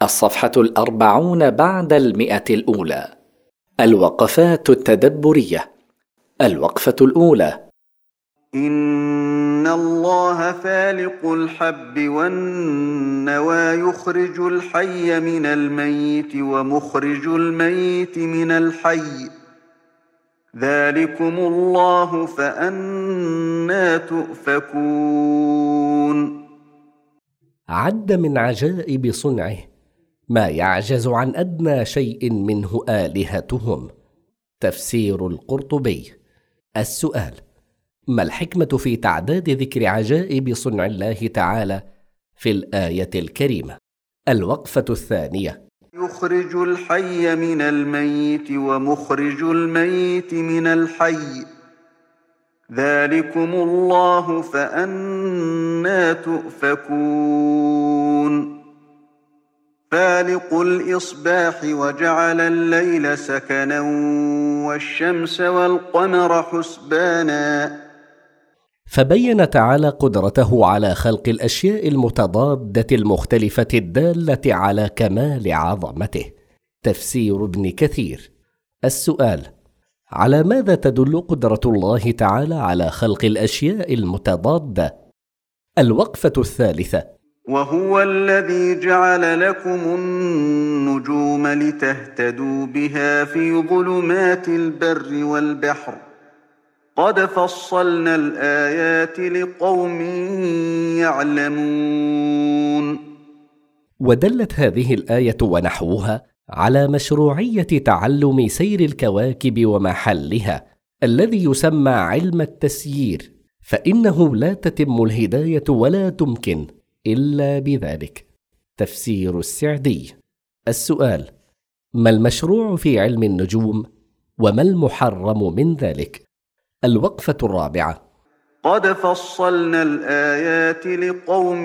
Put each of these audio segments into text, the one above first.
الصفحة 40 بعد 100 الأولى. الوقفات التدبرية. الوقفة الأولى: إن الله فالق الحب والنوى يخرج الحي من الميت ومخرج الميت من الحي، ذلكم الله فأنى تؤفكون. عد من عجائب صنعه ما يعجز عن أدنى شيء منه آلهتهم. تفسير القرطبي. السؤال: ما الحكمة في تعداد ذكر عجائب صنع الله تعالى في الآية الكريمة؟ الوقفة الثانية: يخرج الحي من الميت ومخرج الميت من الحي، ذلكم الله فأنى تؤفكون. فالق الإصباح وجعل الليل سكنا والشمس والقمر حسبانا. فبين تعالى قدرته على خلق الأشياء المتضادة المختلفة الدالة على كمال عظمته. تفسير ابن كثير. السؤال: على ماذا تدل قدرة الله تعالى على خلق الأشياء المتضادة؟ الوقفة الثالثة: وهو الذي جعل لكم النجوم لتهتدوا بها في ظلمات البر والبحر، قد فصلنا الآيات لقوم يعلمون. ودلت هذه الآية ونحوها على مشروعية تعلم سير الكواكب ومحلها الذي يسمى علم التسيير، فإنه لا تتم الهداية ولا تمكن إلا بذلك. تفسير السعدي. السؤال: ما المشروع في علم النجوم وما المحرم من ذلك؟ الوقفة الرابعة: قد فصلنا الآيات لقوم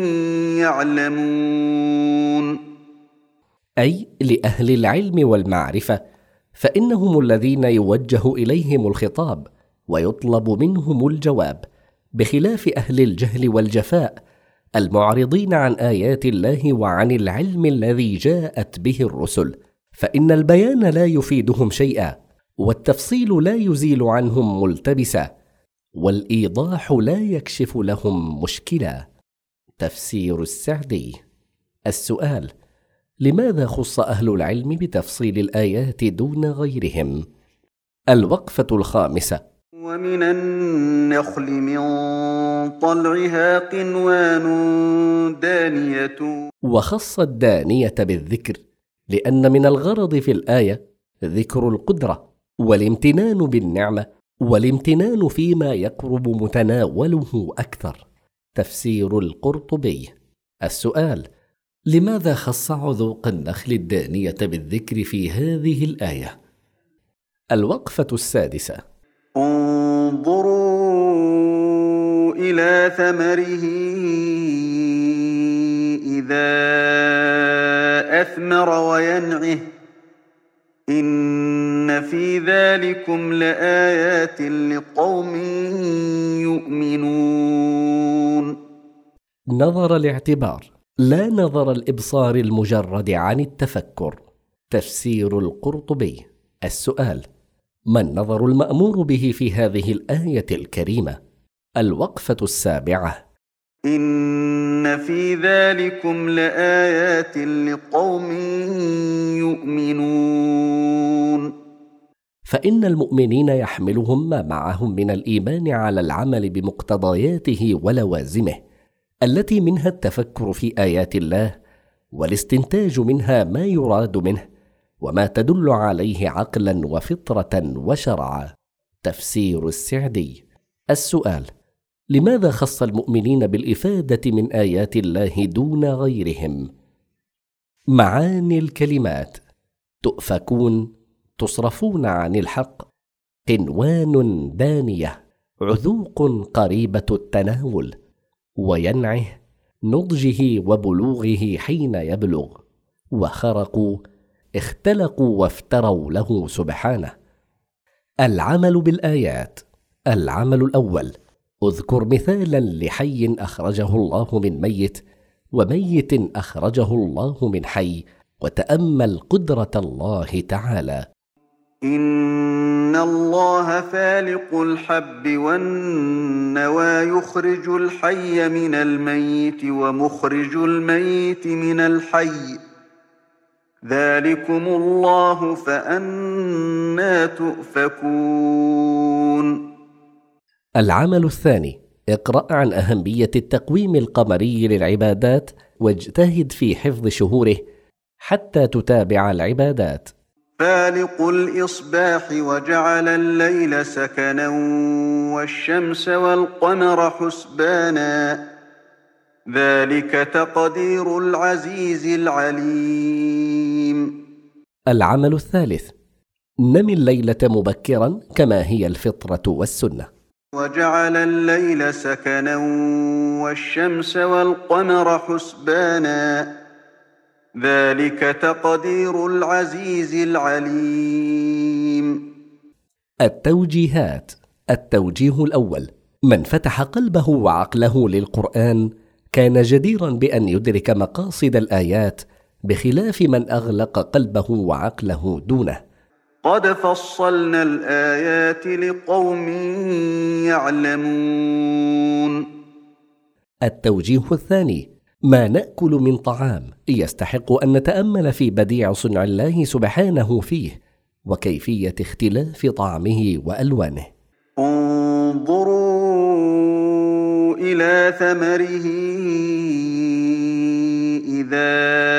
يعلمون، أي لأهل العلم والمعرفة، فإنهم الذين يوجه إليهم الخطاب ويطلب منهم الجواب، بخلاف أهل الجهل والجفاء المعرضين عن آيات الله وعن العلم الذي جاءت به الرسل، فإن البيان لا يفيدهم شيئا، والتفصيل لا يزيل عنهم ملتبسا، والإيضاح لا يكشف لهم مشكلا. تفسير السعدي. السؤال: لماذا خص أهل العلم بتفصيل الآيات دون غيرهم؟ الوقفة الخامسة: ومن النخل من طلعها قنوان دانية. وخص الدانية بالذكر لأن من الغرض في الآية ذكر القدرة والامتنان بالنعمة والامتنان فيما يقرب متناوله أكثر. تفسير القرطبي. السؤال: لماذا خص عذوق النخل الدانية بالذكر في هذه الآية؟ الوقفة السادسة: انظروا إلى ثمره إذا أثمر وينعه، إن في ذلكم لآيات لقوم يؤمنون. نظر الاعتبار لا نظر الإبصار المجرد عن التفكر. تفسير القرطبي. السؤال: ما النظر المأمور به في هذه الآية الكريمة؟ الوقفة السابعة: إن في ذلكم لآيات لقوم يؤمنون. فإن المؤمنين يحملهم ما معهم من الإيمان على العمل بمقتضياته ولوازمه، التي منها التفكر في آيات الله والاستنتاج منها ما يراد منه وما تدل عليه عقلا وفطرة وشرعا. تفسير السعدي. السؤال: لماذا خص المؤمنين بالإفادة من آيات الله دون غيرهم؟ معاني الكلمات: تؤفكون، تصرفون عن الحق، قنوان دانية، عذوق قريبة التناول، وينعه، نضجه وبلوغه حين يبلغ، وخرقوا، اختلقوا وافتروا له سبحانه. العمل بالآيات. العمل الأول: اذكر مثالا لحي أخرجه الله من ميت وميت أخرجه الله من حي، وتأمل قدرة الله تعالى. إن الله فالق الحب والنوى يخرج الحي من الميت ومخرج الميت من الحي، ذلكم الله فأنى تؤفكون. العمل الثاني: اقرأ عن أهمية التقويم القمري للعبادات، واجتهد في حفظ شهوره حتى تتابع العبادات. فالق الإصباح وجعل الليل سكنا والشمس والقمر حسبانا، ذلك تقدير العزيز العليم. العمل الثالث: نم الليلة مبكرا كما هي الفطرة والسنة. وجعل الليل سكنا والشمس والقمر حسبانا، ذلك تقدير العزيز العليم. التوجيهات. التوجيه الأول: من فتح قلبه وعقله للقرآن كان جديرا بأن يدرك مقاصد الآيات، بخلاف من أغلق قلبه وعقله دونه. قد فصلنا الآيات لقوم يعلمون. التوجيه الثاني: ما نأكل من طعام يستحق أن نتأمل في بديع صنع الله سبحانه فيه، وكيفية اختلاف طعمه وألوانه. انظروا إلى ثمره إذا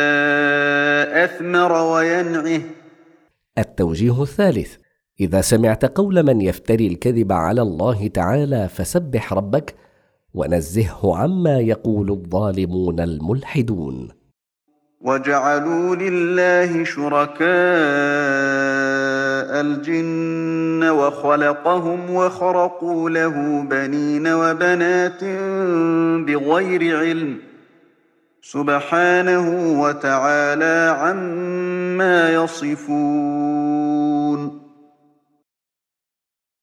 أثمر وينعه. التوجيه الثالث: إذا سمعت قول من يفتري الكذب على الله تعالى فسبح ربك، ونزهه عما يقول الظالمون الملحدون. وجعلوا لله شركاء الجن وخلقهم وخرقوا له بنين وبنات بغير علم، سبحانه وتعالى عما يصفون.